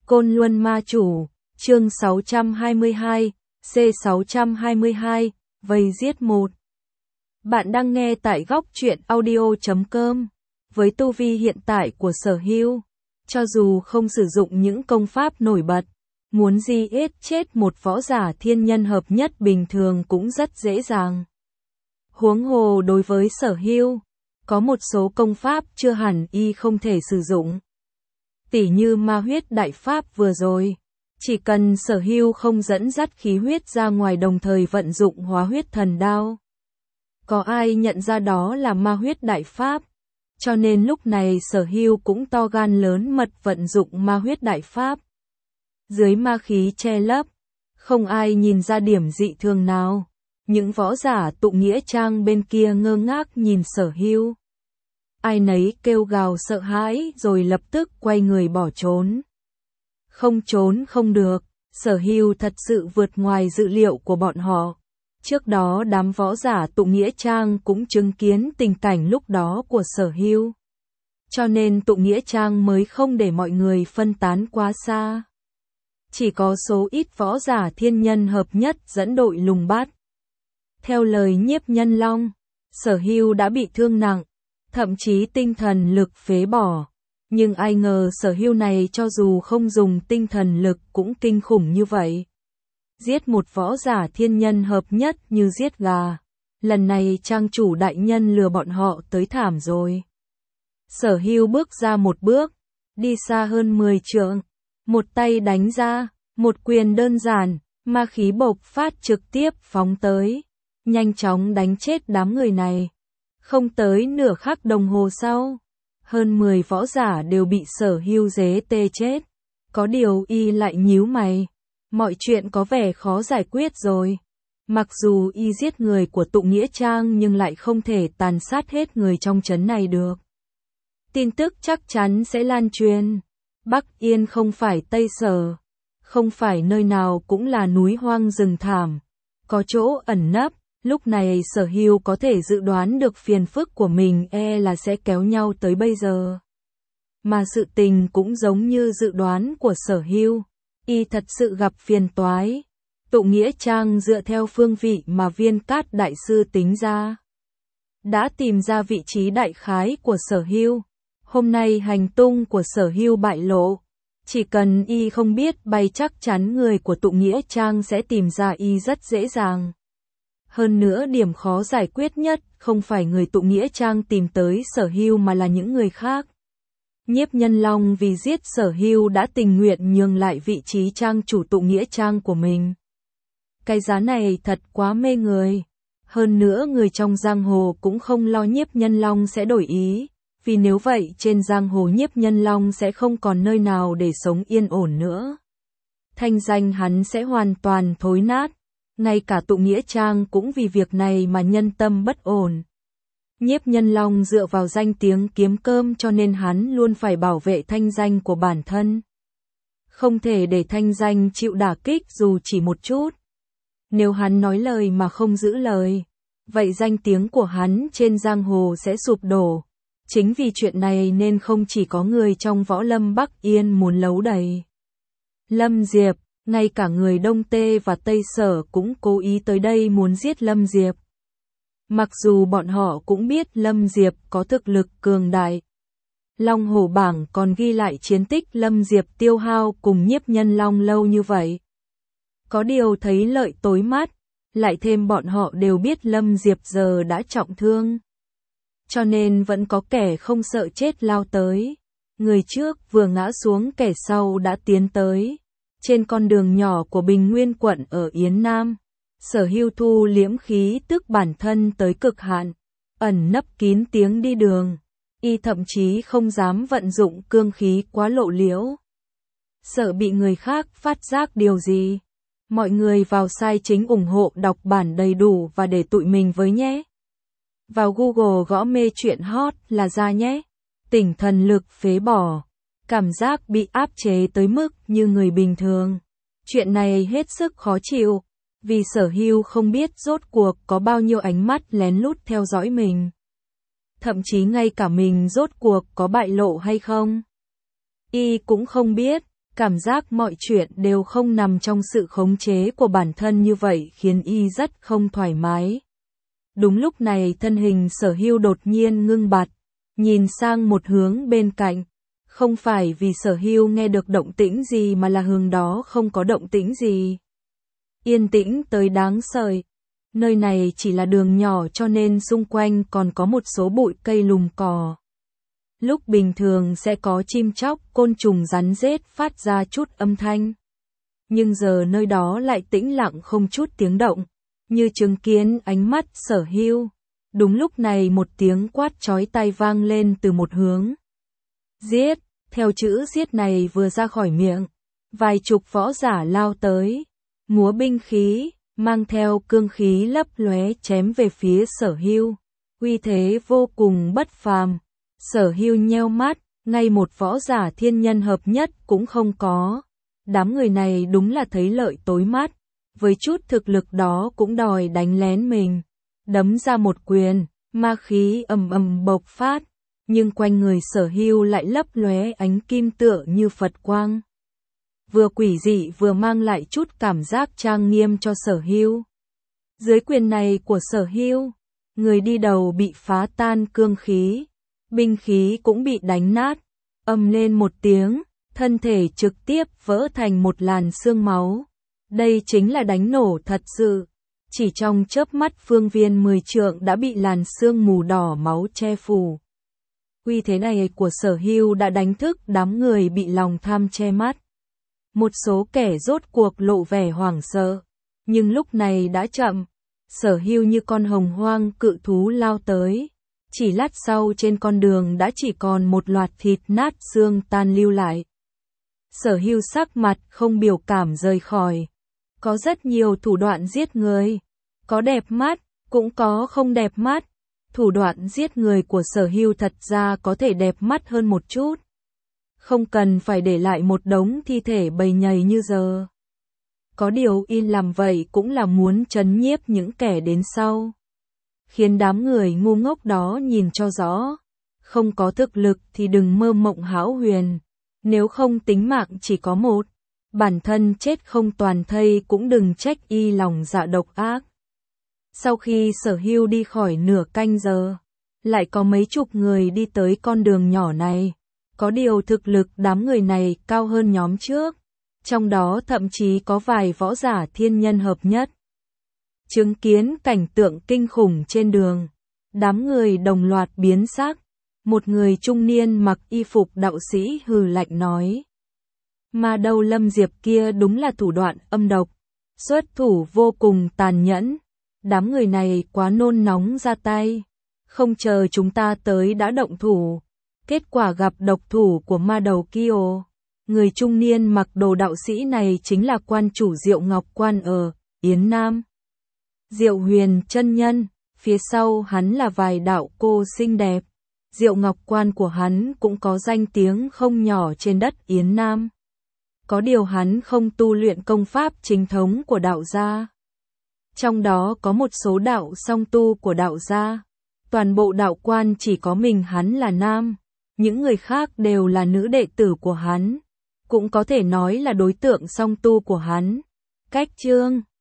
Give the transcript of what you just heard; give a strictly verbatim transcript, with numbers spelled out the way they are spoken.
Côn Luân Ma Chủ, chương sáu trăm hai mươi hai, C sáu trăm hai mươi hai, vây giết một. Bạn đang nghe tại góc truyện audio chấm com. Với tu vi hiện tại của Sở Hưu, cho dù không sử dụng những công pháp nổi bật, muốn giết chết một võ giả thiên nhân hợp nhất bình thường cũng rất dễ dàng. Huống hồ đối với Sở Hưu, có một số công pháp chưa hẳn y không thể sử dụng. Tỉ như ma huyết đại pháp vừa rồi, chỉ cần Sở Hưu không dẫn dắt khí huyết ra ngoài đồng thời vận dụng hóa huyết thần đao. Có ai nhận ra đó là ma huyết đại pháp, cho nên lúc này Sở Hưu cũng to gan lớn mật vận dụng ma huyết đại pháp. Dưới ma khí che lấp, không ai nhìn ra điểm dị thường nào. Những võ giả tụ nghĩa trang bên kia ngơ ngác nhìn Sở Hưu. Ai nấy kêu gào sợ hãi rồi lập tức quay người bỏ trốn. Không trốn không được, Sở Hưu thật sự vượt ngoài dự liệu của bọn họ. Trước đó đám võ giả tụ nghĩa trang cũng chứng kiến tình cảnh lúc đó của Sở Hưu. Cho nên tụ nghĩa trang mới không để mọi người phân tán quá xa. Chỉ có số ít võ giả thiên nhân hợp nhất dẫn đội lùng bắt. Theo lời Nhiếp Nhân Long, Sở Hưu đã bị thương nặng, thậm chí tinh thần lực phế bỏ. Nhưng ai ngờ Sở Hưu này cho dù không dùng tinh thần lực cũng kinh khủng như vậy. Giết một võ giả thiên nhân hợp nhất như giết gà. Lần này trang chủ đại nhân lừa bọn họ tới thảm rồi. Sở Hưu bước ra một bước, đi xa hơn mười trượng, một tay đánh ra, một quyền đơn giản, ma khí bộc phát trực tiếp phóng tới, nhanh chóng đánh chết đám người này. Không tới nửa khắc đồng hồ sau, hơn mười võ giả đều bị Sở Hưu giết tê chết. Có điều y lại nhíu mày, mọi chuyện có vẻ khó giải quyết rồi. Mặc dù y giết người của tụ nghĩa trang nhưng lại không thể tàn sát hết người trong trấn này được. Tin tức chắc chắn sẽ lan truyền. Bắc Yên không phải Tây Sở, không phải nơi nào cũng là núi hoang rừng thảm, có chỗ ẩn nấp. Lúc này Sở Hưu có thể dự đoán được phiền phức của mình e là sẽ kéo nhau tới bây giờ. Mà sự tình cũng giống như dự đoán của Sở Hưu, y thật sự gặp phiền toái. Tụ nghĩa trang dựa theo phương vị mà Viên Cát đại sư tính ra, đã tìm ra vị trí đại khái của Sở Hưu. Hôm nay hành tung của Sở Hưu bại lộ, chỉ cần y không biết bay chắc chắn người của tụ nghĩa trang sẽ tìm ra y rất dễ dàng. Hơn nữa điểm khó giải quyết nhất không phải người tụ nghĩa trang tìm tới Sở Hưu mà là những người khác. Nhiếp Nhân Long vì giết Sở Hưu đã tình nguyện nhường lại vị trí trang chủ tụ nghĩa trang của mình. Cái giá này thật quá mê người. Hơn nữa người trong giang hồ cũng không lo Nhiếp Nhân Long sẽ đổi ý, vì nếu vậy trên giang hồ Nhiếp Nhân Long sẽ không còn nơi nào để sống yên ổn nữa. Thanh danh hắn sẽ hoàn toàn thối nát. Ngay cả tụ nghĩa trang cũng vì việc này mà nhân tâm bất ổn. Nhiếp Nhân Long dựa vào danh tiếng kiếm cơm cho nên hắn luôn phải bảo vệ thanh danh của bản thân. Không thể để thanh danh chịu đả kích dù chỉ một chút. Nếu hắn nói lời mà không giữ lời, vậy danh tiếng của hắn trên giang hồ sẽ sụp đổ. Chính vì chuyện này nên không chỉ có người trong võ lâm Bắc Yên muốn lấu đầy Lâm Diệp, ngay cả người Đông Tê và Tây Sở cũng cố ý tới đây muốn giết Lâm Diệp. Mặc dù bọn họ cũng biết Lâm Diệp có thực lực cường đại. Long Hổ bảng còn ghi lại chiến tích Lâm Diệp tiêu hao cùng Nhiếp Nhân Long lâu như vậy. Có điều thấy lợi tối mắt, lại thêm bọn họ đều biết Lâm Diệp giờ đã trọng thương. Cho nên vẫn có kẻ không sợ chết lao tới. Người trước vừa ngã xuống kẻ sau đã tiến tới. Trên con đường nhỏ của Bình Nguyên quận ở Yến Nam, Sở Hưu thu liễm khí tức bản thân tới cực hạn, ẩn nấp kín tiếng đi đường, y thậm chí không dám vận dụng cương khí quá lộ liễu. Sợ bị người khác phát giác điều gì. Mọi người vào sai chính ủng hộ đọc bản đầy đủ và để tụi mình với nhé. Vào Google gõ mê truyện hot là ra nhé. Tỉnh thần lực phế bỏ. Cảm giác bị áp chế tới mức như người bình thường. Chuyện này hết sức khó chịu, vì Sở Hưu không biết rốt cuộc có bao nhiêu ánh mắt lén lút theo dõi mình. Thậm chí ngay cả mình rốt cuộc có bại lộ hay không. Y cũng không biết, Cảm giác mọi chuyện đều không nằm trong sự khống chế của bản thân như vậy khiến y rất không thoải mái. Đúng lúc này thân hình Sở Hưu đột nhiên ngưng bặt, nhìn sang một hướng bên cạnh. Không phải vì Sở Hưu nghe được động tĩnh gì mà là hướng đó không có động tĩnh gì. Yên tĩnh tới đáng sợ. Nơi này chỉ là đường nhỏ cho nên xung quanh còn có một số bụi cây lùm cỏ. Lúc bình thường sẽ có chim chóc, côn trùng rắn rết phát ra chút âm thanh. Nhưng giờ nơi đó lại tĩnh lặng không chút tiếng động, như chứng kiến ánh mắt Sở Hưu. Đúng lúc này một tiếng quát chói tai vang lên từ một hướng. Giết, theo chữ giết này vừa ra khỏi miệng, vài chục võ giả lao tới, múa binh khí, mang theo cương khí lấp lóe chém về phía Sở Hưu. Uy thế vô cùng bất phàm. Sở Hưu nheo mắt, ngay một võ giả thiên nhân hợp nhất cũng không có. Đám người này đúng là thấy lợi tối mắt, với chút thực lực đó cũng đòi đánh lén mình. Đấm ra một quyền, ma khí ầm ầm bộc phát, nhưng quanh người Sở Hưu lại lấp lóe ánh kim tựa như Phật quang. Vừa quỷ dị vừa mang lại chút cảm giác trang nghiêm cho Sở Hưu. Dưới quyền này của Sở Hưu, người đi đầu bị phá tan cương khí, binh khí cũng bị đánh nát, ầm lên một tiếng, thân thể trực tiếp vỡ thành một làn xương máu. Đây chính là đánh nổ thật sự. Chỉ trong chớp mắt phương viên mười trượng đã bị làn sương mù đỏ máu che phủ. Uy thế này của Sở Hưu đã đánh thức đám người bị lòng tham che mắt. Một số kẻ rốt cuộc lộ vẻ hoảng sợ, nhưng lúc này đã chậm. Sở Hưu như con hồng hoang cự thú lao tới. Chỉ lát sau trên con đường đã chỉ còn một loạt thịt nát xương tan lưu lại. Sở Hưu sắc mặt không biểu cảm rời khỏi. Có rất nhiều thủ đoạn giết người, có đẹp mắt, cũng có không đẹp mắt. Thủ đoạn giết người của Sở Hưu thật ra có thể đẹp mắt hơn một chút. Không cần phải để lại một đống thi thể bầy nhầy như giờ. Có điều y làm vậy cũng là muốn trấn nhiếp những kẻ đến sau. Khiến đám người ngu ngốc đó nhìn cho rõ. Không có thực lực thì đừng mơ mộng hão huyền. Nếu không tính mạng chỉ có một. Bản thân chết không toàn thây cũng đừng trách y lòng dạ độc ác. Sau khi Sở Hưu đi khỏi nửa canh giờ, lại có mấy chục người đi tới con đường nhỏ này. Có điều thực lực đám người này cao hơn nhóm trước, trong đó thậm chí có vài võ giả thiên nhân hợp nhất. Chứng kiến cảnh tượng kinh khủng trên đường, đám người đồng loạt biến sắc. Một người trung niên mặc y phục đạo sĩ hừ lạnh nói. Mà đầu Lâm Diệp kia đúng là thủ đoạn âm độc, xuất thủ vô cùng tàn nhẫn. Đám người này quá nôn nóng ra tay, không chờ chúng ta tới đã động thủ. Kết quả gặp độc thủ của ma đầu kia. Người trung niên mặc đồ đạo sĩ này chính là quan chủ Diệu Ngọc Quan ở Yến Nam. Diệu Huyền chân nhân, phía sau hắn là vài đạo cô xinh đẹp. Diệu Ngọc Quan của hắn cũng có danh tiếng không nhỏ trên đất Yến Nam. Có điều hắn không tu luyện công pháp chính thống của đạo gia. Trong đó có một số đạo song tu của đạo gia. Toàn bộ đạo quan chỉ có mình hắn là nam. Những người khác đều là nữ đệ tử của hắn. Cũng có thể nói là đối tượng song tu của hắn. Cách chương